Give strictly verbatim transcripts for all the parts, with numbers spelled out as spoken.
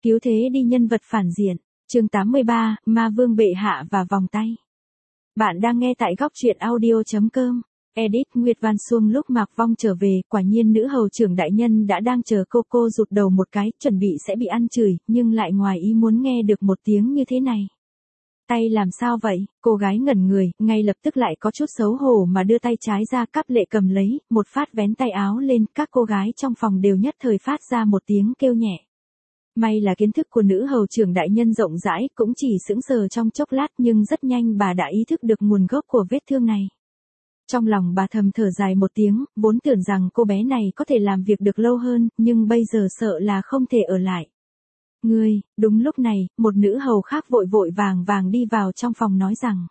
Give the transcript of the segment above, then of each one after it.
Cứu thế đi nhân vật phản diện. Chương tám mươi ba, Ma Vương bệ hạ và vòng tay. Bạn đang nghe tại góc truyện audio chấm com. Edit Nguyệt Văn Xuông lúc Mạc Vong trở về, quả nhiên nữ hầu trưởng đại nhân đã đang chờ cô cô rụt đầu một cái, chuẩn bị sẽ bị ăn chửi, nhưng lại ngoài ý muốn nghe được một tiếng như thế này. Tay làm sao vậy? Cô gái ngẩn người, ngay lập tức lại có chút xấu hổ mà đưa tay trái ra, Cáp Lệ cầm lấy, một phát vén tay áo lên, các cô gái trong phòng đều nhất thời phát ra một tiếng kêu nhẹ. May là kiến thức của nữ hầu trưởng đại nhân rộng rãi, cũng chỉ sững sờ trong chốc lát nhưng rất nhanh bà đã ý thức được nguồn gốc của vết thương này. Trong lòng bà thầm thở dài một tiếng, vốn tưởng rằng cô bé này có thể làm việc được lâu hơn, nhưng bây giờ sợ là không thể ở lại. Ngươi, đúng lúc này, một nữ hầu khác vội vội vàng vàng đi vào trong phòng nói rằng.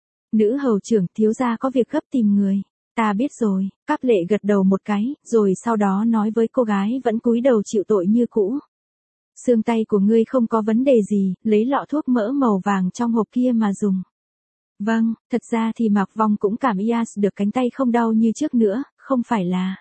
Nữ hầu trưởng, thiếu gia có việc gấp tìm người. Ta biết rồi, Cáp Lệ gật đầu một cái, rồi sau đó nói với cô gái vẫn cúi đầu chịu tội như cũ. Xương tay của ngươi không có vấn đề gì, lấy lọ thuốc mỡ màu vàng trong hộp kia mà dùng. Vâng, thật ra thì Mạc Vong cũng cảm giác được cánh tay không đau như trước nữa, không phải là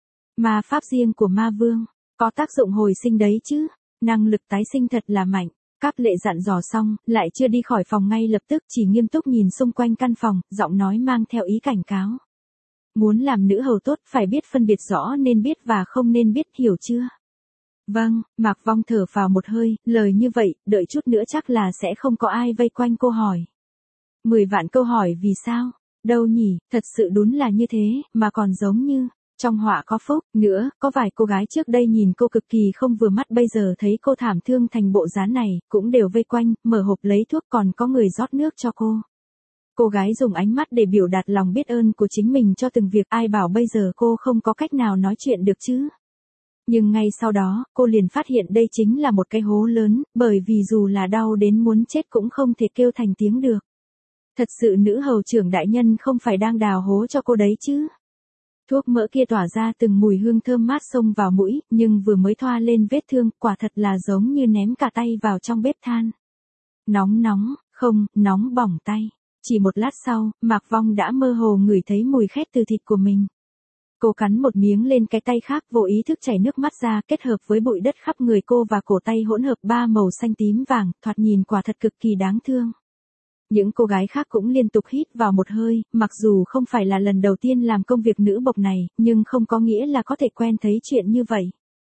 ma pháp riêng của ma vương, có tác dụng hồi sinh đấy chứ, năng lực tái sinh thật là mạnh. Cáp Lệ dặn dò xong, lại chưa đi khỏi phòng ngay lập tức, chỉ nghiêm túc nhìn xung quanh căn phòng, giọng nói mang theo ý cảnh cáo. Muốn làm nữ hầu tốt phải biết phân biệt rõ nên biết và không nên biết, hiểu chưa? Vâng, Mạc Vong thở phào một hơi, lời như vậy, đợi chút nữa chắc là sẽ không có ai vây quanh cô hỏi. Mười vạn câu hỏi vì sao? Đâu nhỉ, thật sự đúng là như thế, mà còn giống như, trong họa có phúc, nữa, có vài cô gái trước đây nhìn cô cực kỳ không vừa mắt bây giờ thấy cô thảm thương thành bộ dáng này, cũng đều vây quanh, mở hộp lấy thuốc còn có người rót nước cho cô. Cô gái dùng ánh mắt để biểu đạt lòng biết ơn của chính mình cho từng việc, ai bảo bây giờ cô không có cách nào nói chuyện được chứ. Nhưng ngay sau đó, cô liền phát hiện đây chính là một cái hố lớn, bởi vì dù là đau đến muốn chết cũng không thể kêu thành tiếng được. Thật sự nữ hầu trưởng đại nhân không phải đang đào hố cho cô đấy chứ. Thuốc mỡ kia tỏa ra từng mùi hương thơm mát xông vào mũi, nhưng vừa mới thoa lên vết thương, quả thật là giống như ném cả tay vào trong bếp than. Nóng nóng, không, nóng bỏng tay. Chỉ một lát sau, Mạc Vong đã mơ hồ ngửi thấy mùi khét từ thịt của mình. Cô cắn một miếng lên cái tay khác, vô ý thức chảy nước mắt ra, kết hợp với bụi đất khắp người cô và cổ tay hỗn hợp ba màu xanh tím vàng, thoạt nhìn quả thật cực kỳ đáng thương. Những cô gái khác cũng liên tục hít vào một hơi, mặc dù không phải là lần đầu tiên làm công việc nữ bộc này, nhưng không có nghĩa là có thể quen thấy chuyện như vậy.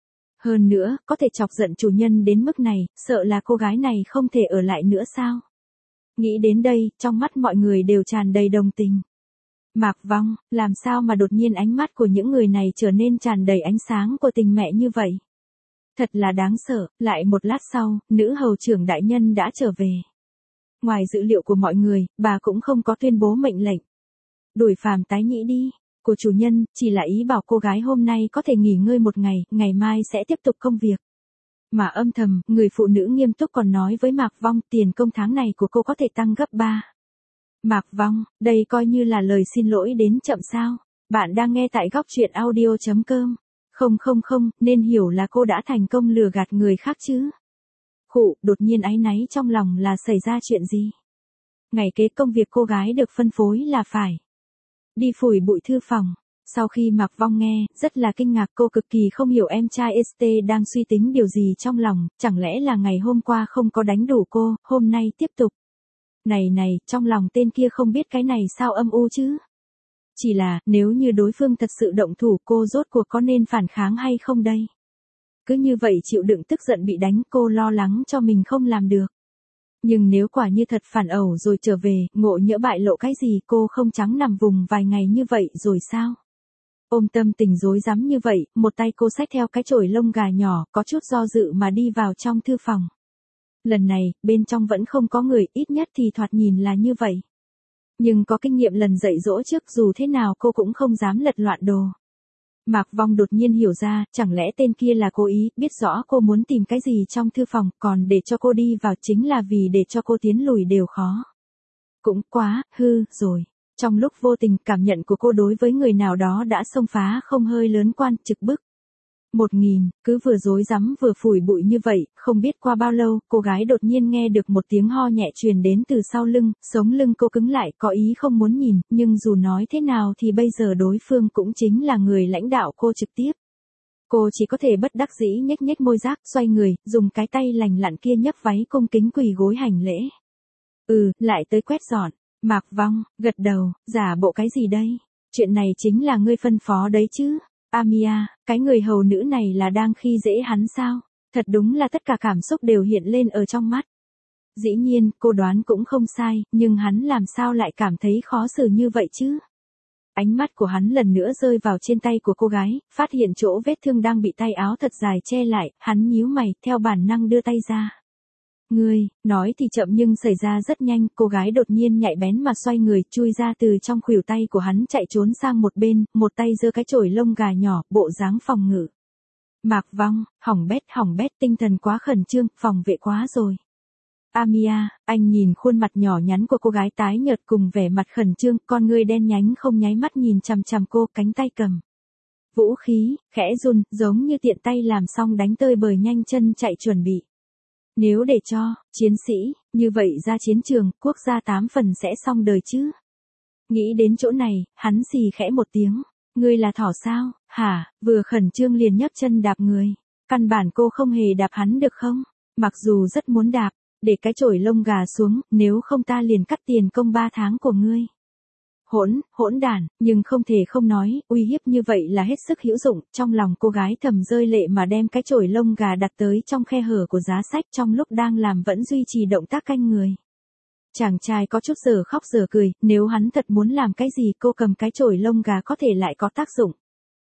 Hơn nữa, có thể chọc giận chủ nhân đến mức này, sợ là cô gái này không thể ở lại nữa sao? Nghĩ đến đây, trong mắt mọi người đều tràn đầy đồng tình. Mạc Vong, làm sao mà đột nhiên ánh mắt của những người này trở nên tràn đầy ánh sáng của tình mẹ như vậy? Thật là đáng sợ, lại một lát sau, nữ hầu trưởng đại nhân đã trở về. Ngoài dữ liệu của mọi người, bà cũng không có tuyên bố mệnh lệnh. Đuổi phàm tái nhĩ đi, của chủ nhân, chỉ là ý bảo cô gái hôm nay có thể nghỉ ngơi một ngày, ngày mai sẽ tiếp tục công việc. Mà âm thầm, người phụ nữ nghiêm túc còn nói với Mạc Vong, tiền công tháng này của cô có thể tăng gấp ba. Mạc Vong, đây coi như là lời xin lỗi đến chậm sao? Bạn đang nghe tại góc truyện audio chấm com. Không không không, nên hiểu là cô đã thành công lừa gạt người khác chứ. Khụ, đột nhiên áy náy trong lòng là xảy ra chuyện gì? Ngày kế công việc cô gái được phân phối là phải đi phủi bụi thư phòng. Sau khi Mạc Vong nghe, rất là kinh ngạc, cô cực kỳ không hiểu em trai ét tê đang suy tính điều gì trong lòng, chẳng lẽ là ngày hôm qua không có đánh đủ cô, hôm nay tiếp tục. Này này, trong lòng tên kia không biết cái này sao âm u chứ? Chỉ là, nếu như đối phương thật sự động thủ, cô rốt cuộc có nên phản kháng hay không đây? Cứ như vậy chịu đựng tức giận bị đánh, cô lo lắng cho mình không làm được. Nhưng nếu quả như thật phản ẩu rồi trở về, ngộ nhỡ bại lộ cái gì, cô không trắng nằm vùng vài ngày như vậy rồi sao? Ôm tâm tình rối rắm như vậy, một tay cô xách theo cái chổi lông gà nhỏ, có chút do dự mà đi vào trong thư phòng. Lần này, bên trong vẫn không có người, ít nhất thì thoạt nhìn là như vậy. Nhưng có kinh nghiệm lần dạy dỗ trước, dù thế nào cô cũng không dám lật loạn đồ. Mạc Vong đột nhiên hiểu ra, chẳng lẽ tên kia là cố ý, biết rõ cô muốn tìm cái gì trong thư phòng, còn để cho cô đi vào chính là vì để cho cô tiến lùi đều khó. Cũng quá, hư, rồi. Trong lúc vô tình, cảm nhận của cô đối với người nào đó đã xông phá không hơi lớn quan, trực bức. Một nghìn, cứ vừa rối rắm vừa phủi bụi như vậy, không biết qua bao lâu, cô gái đột nhiên nghe được một tiếng ho nhẹ truyền đến từ sau lưng, sống lưng cô cứng lại, có ý không muốn nhìn, nhưng dù nói thế nào thì bây giờ đối phương cũng chính là người lãnh đạo cô trực tiếp. Cô chỉ có thể bất đắc dĩ nhếch nhếch môi rác, xoay người, dùng cái tay lành lặn kia nhấc váy cung kính quỳ gối hành lễ. Ừ, lại tới quét dọn. Mạc Vong, gật đầu, giả bộ cái gì đây? Chuyện này chính là ngươi phân phó đấy chứ. Amia, cái người hầu nữ này là đang khi dễ hắn sao? Thật đúng là tất cả cảm xúc đều hiện lên ở trong mắt. Dĩ nhiên, cô đoán cũng không sai, nhưng hắn làm sao lại cảm thấy khó xử như vậy chứ? Ánh mắt của hắn lần nữa rơi vào trên tay của cô gái, phát hiện chỗ vết thương đang bị tay áo thật dài che lại, hắn nhíu mày, theo bản năng đưa tay ra. Ngươi, nói thì chậm nhưng xảy ra rất nhanh, cô gái đột nhiên nhạy bén mà xoay người, chui ra từ trong khuỷu tay của hắn chạy trốn sang một bên, một tay giơ cái chổi lông gà nhỏ, bộ dáng phòng ngự. Mạc Vong, hỏng bét hỏng bét, tinh thần quá khẩn trương, phòng vệ quá rồi. Amia, anh nhìn khuôn mặt nhỏ nhắn của cô gái tái nhợt cùng vẻ mặt khẩn trương, con ngươi đen nhánh không nháy mắt nhìn chằm chằm cô, cánh tay cầm vũ khí, khẽ run, giống như tiện tay làm xong đánh tơi bời nhanh chân chạy chuẩn bị. Nếu để cho, chiến sĩ, như vậy ra chiến trường, quốc gia tám phần sẽ xong đời chứ. Nghĩ đến chỗ này, hắn xì khẽ một tiếng. Ngươi là thỏ sao, hả, vừa khẩn trương liền nhấc chân đạp người. Căn bản cô không hề đạp hắn được không? Mặc dù rất muốn đạp, để cái chổi lông gà xuống, nếu không ta liền cắt tiền công ba tháng của ngươi. Hỗn, hỗn đản, nhưng không thể không nói, uy hiếp như vậy là hết sức hữu dụng, trong lòng cô gái thầm rơi lệ mà đem cái chổi lông gà đặt tới trong khe hở của giá sách trong lúc đang làm vẫn duy trì động tác canh người. Chàng trai có chút giờ khóc giờ cười, nếu hắn thật muốn làm cái gì cô cầm cái chổi lông gà có thể lại có tác dụng.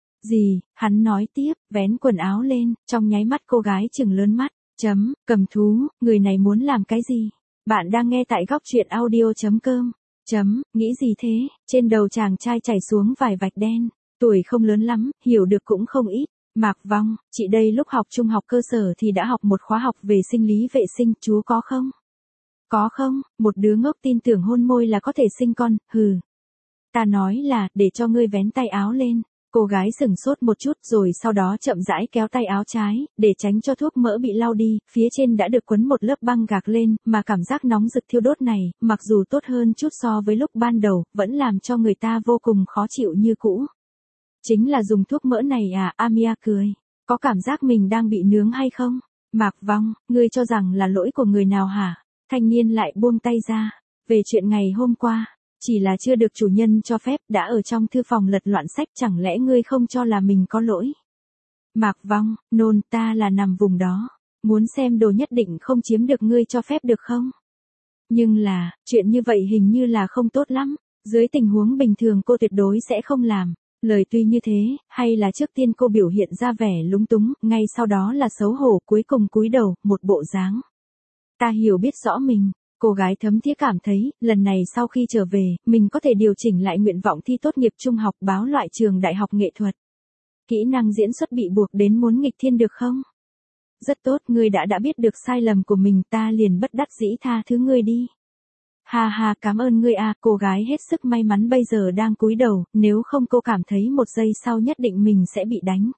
Gì, hắn nói tiếp, vén quần áo lên, trong nháy mắt cô gái chừng lớn mắt, chấm, cầm thú, người này muốn làm cái gì? Bạn đang nghe tại góc truyện audio chấm com. Chấm, nghĩ gì thế, trên đầu chàng trai chảy xuống vài vạch đen, tuổi không lớn lắm, hiểu được cũng không ít. Mạc Vong, chị đây lúc học trung học cơ sở thì đã học một khóa học về sinh lý vệ sinh, chú có không? Có không, một đứa ngốc tin tưởng hôn môi là có thể sinh con, hừ. Ta nói là, để cho ngươi vén tay áo lên. Cô gái sửng sốt một chút rồi sau đó chậm rãi kéo tay áo trái, để tránh cho thuốc mỡ bị lau đi, phía trên đã được quấn một lớp băng gạc lên, mà cảm giác nóng rực thiêu đốt này, mặc dù tốt hơn chút so với lúc ban đầu, vẫn làm cho người ta vô cùng khó chịu như cũ. Chính là dùng thuốc mỡ này à, Amia cười. Có cảm giác mình đang bị nướng hay không? Mạc Vong, ngươi cho rằng là lỗi của người nào hả? Thanh niên lại buông tay ra. Về chuyện ngày hôm qua. Chỉ là chưa được chủ nhân cho phép, đã ở trong thư phòng lật loạn sách, chẳng lẽ ngươi không cho là mình có lỗi? Mạc Vong, nôn, ta là nằm vùng đó. Muốn xem đồ nhất định không chiếm được ngươi cho phép được không? Nhưng là, chuyện như vậy hình như là không tốt lắm. Dưới tình huống bình thường cô tuyệt đối sẽ không làm. Lời tuy như thế, hay là trước tiên cô biểu hiện ra vẻ lúng túng, ngay sau đó là xấu hổ, cuối cùng cúi đầu, một bộ dáng. Ta hiểu biết rõ mình. Cô gái thấm thía cảm thấy, lần này sau khi trở về, mình có thể điều chỉnh lại nguyện vọng thi tốt nghiệp trung học báo loại trường đại học nghệ thuật. Kỹ năng diễn xuất bị buộc đến muốn nghịch thiên được không? Rất tốt, ngươi đã đã biết được sai lầm của mình, ta liền bất đắc dĩ tha thứ ngươi đi. Ha ha, cảm ơn ngươi à, cô gái hết sức may mắn bây giờ đang cúi đầu, nếu không cô cảm thấy một giây sau nhất định mình sẽ bị đánh.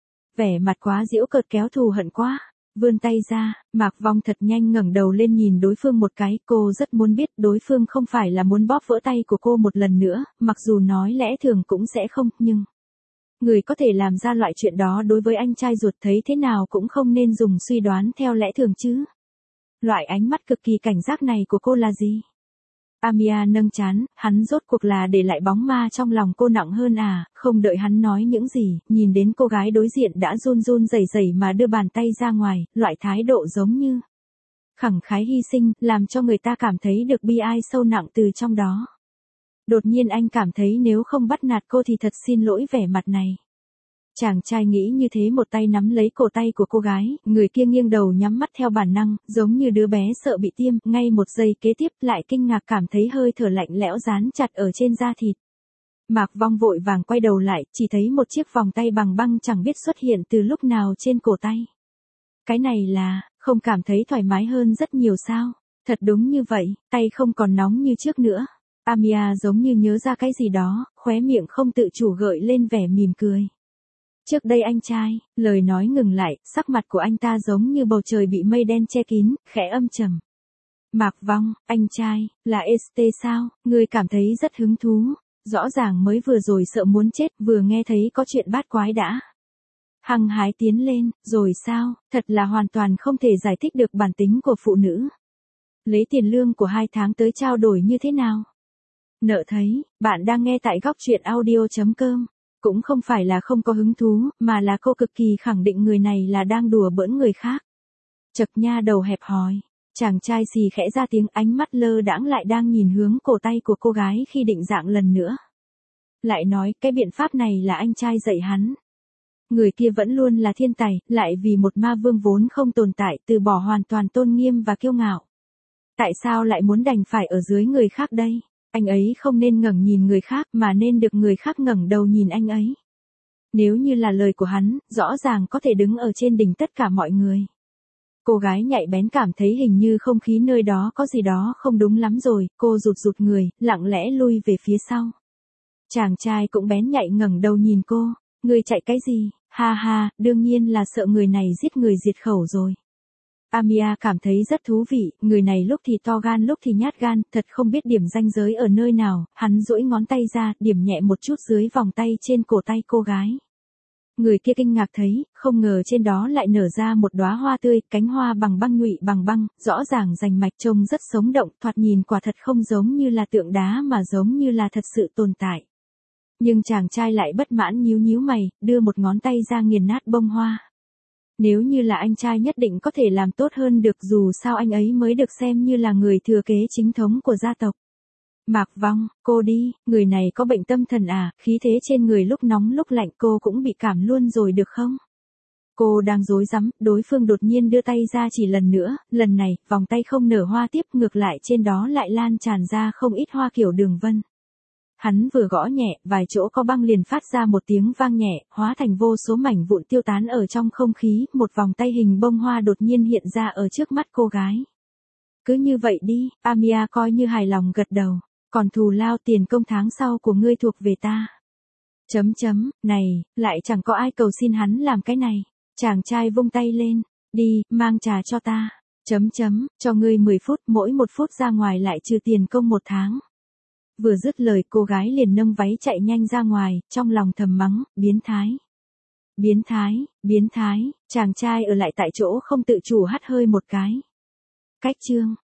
Vẻ mặt quá giễu cợt kéo thù hận quá. Vươn tay ra, Mạc Vong thật nhanh ngẩng đầu lên nhìn đối phương một cái, cô rất muốn biết đối phương không phải là muốn bóp vỡ tay của cô một lần nữa, mặc dù nói lẽ thường cũng sẽ không, nhưng người có thể làm ra loại chuyện đó đối với anh trai ruột thấy thế nào cũng không nên dùng suy đoán theo lẽ thường chứ. Loại ánh mắt cực kỳ cảnh giác này của cô là gì? Amia nâng trán, hắn rốt cuộc là để lại bóng ma trong lòng cô nặng hơn à, không đợi hắn nói những gì, nhìn đến cô gái đối diện đã run run rẩy rẩy mà đưa bàn tay ra ngoài, loại thái độ giống như khẳng khái hy sinh, làm cho người ta cảm thấy được bi ai sâu nặng từ trong đó. Đột nhiên anh cảm thấy nếu không bắt nạt cô thì thật xin lỗi vẻ mặt này. Chàng trai nghĩ như thế, một tay nắm lấy cổ tay của cô gái, người kia nghiêng đầu nhắm mắt theo bản năng, giống như đứa bé sợ bị tiêm, ngay một giây kế tiếp lại kinh ngạc cảm thấy hơi thở lạnh lẽo dán chặt ở trên da thịt. Mạc Vong vội vàng quay đầu lại, chỉ thấy một chiếc vòng tay bằng băng chẳng biết xuất hiện từ lúc nào trên cổ tay. Cái này là, không cảm thấy thoải mái hơn rất nhiều sao? Thật đúng như vậy, tay không còn nóng như trước nữa. Amia giống như nhớ ra cái gì đó, khóe miệng không tự chủ gợi lên vẻ mỉm cười. Trước đây anh trai, lời nói ngừng lại, sắc mặt của anh ta giống như bầu trời bị mây đen che kín, khẽ âm trầm. Mạc Vong, anh trai, là ét tê sao, ngươi cảm thấy rất hứng thú, rõ ràng mới vừa rồi sợ muốn chết, vừa nghe thấy có chuyện bát quái đã. Hăng hái tiến lên, rồi sao, thật là hoàn toàn không thể giải thích được bản tính của phụ nữ. Lấy tiền lương của hai tháng tới trao đổi như thế nào? Nợ thấy, bạn đang nghe tại góc chuyện audio.com. Cũng không phải là không có hứng thú, mà là cô cực kỳ khẳng định người này là đang đùa bỡn người khác. Chật nha đầu hẹp hòi. Chàng trai xì khẽ ra tiếng, ánh mắt lơ đãng lại đang nhìn hướng cổ tay của cô gái khi định dạng lần nữa. Lại nói, cái biện pháp này là anh trai dạy hắn. Người kia vẫn luôn là thiên tài, lại vì một ma vương vốn không tồn tại, từ bỏ hoàn toàn tôn nghiêm và kiêu ngạo. Tại sao lại muốn đành phải ở dưới người khác đây? Anh ấy không nên ngẩng nhìn người khác, mà nên được người khác ngẩng đầu nhìn anh ấy. Nếu như là lời của hắn, rõ ràng có thể đứng ở trên đỉnh tất cả mọi người. Cô gái nhạy bén cảm thấy hình như không khí nơi đó có gì đó không đúng lắm rồi, cô rụt rụt người, lặng lẽ lui về phía sau. Chàng trai cũng bén nhạy ngẩng đầu nhìn cô, người chạy cái gì, ha ha, đương nhiên là sợ người này giết người diệt khẩu rồi. Amia cảm thấy rất thú vị, người này lúc thì to gan lúc thì nhát gan, thật không biết điểm ranh giới ở nơi nào, hắn duỗi ngón tay ra, điểm nhẹ một chút dưới vòng tay trên cổ tay cô gái. Người kia kinh ngạc thấy, không ngờ trên đó lại nở ra một đóa hoa tươi, cánh hoa bằng băng nhụy bằng băng, rõ ràng rành mạch trông rất sống động, thoạt nhìn quả thật không giống như là tượng đá mà giống như là thật sự tồn tại. Nhưng chàng trai lại bất mãn nhíu nhíu mày, đưa một ngón tay ra nghiền nát bông hoa. Nếu như là anh trai nhất định có thể làm tốt hơn được, dù sao anh ấy mới được xem như là người thừa kế chính thống của gia tộc. Mạc Vong, cô đi, người này có bệnh tâm thần à, khí thế trên người lúc nóng lúc lạnh cô cũng bị cảm luôn rồi được không? Cô đang rối rắm, đối phương đột nhiên đưa tay ra chỉ lần nữa, lần này, vòng tay không nở hoa tiếp, ngược lại trên đó lại lan tràn ra không ít hoa kiểu đường vân. Hắn vừa gõ nhẹ, vài chỗ có băng liền phát ra một tiếng vang nhẹ, hóa thành vô số mảnh vụn tiêu tán ở trong không khí, một vòng tay hình bông hoa đột nhiên hiện ra ở trước mắt cô gái. Cứ như vậy đi, Amia coi như hài lòng gật đầu, còn thù lao tiền công tháng sau của ngươi thuộc về ta. Chấm chấm, này, lại chẳng có ai cầu xin hắn làm cái này. Chàng trai vung tay lên, đi, mang trà cho ta. Chấm chấm, cho ngươi mười phút, mỗi một phút ra ngoài lại trừ tiền công một tháng. Vừa dứt lời cô gái liền nâng váy chạy nhanh ra ngoài, trong lòng thầm mắng, biến thái. Biến thái, biến thái, chàng trai ở lại tại chỗ không tự chủ hắt hơi một cái. Cách chương.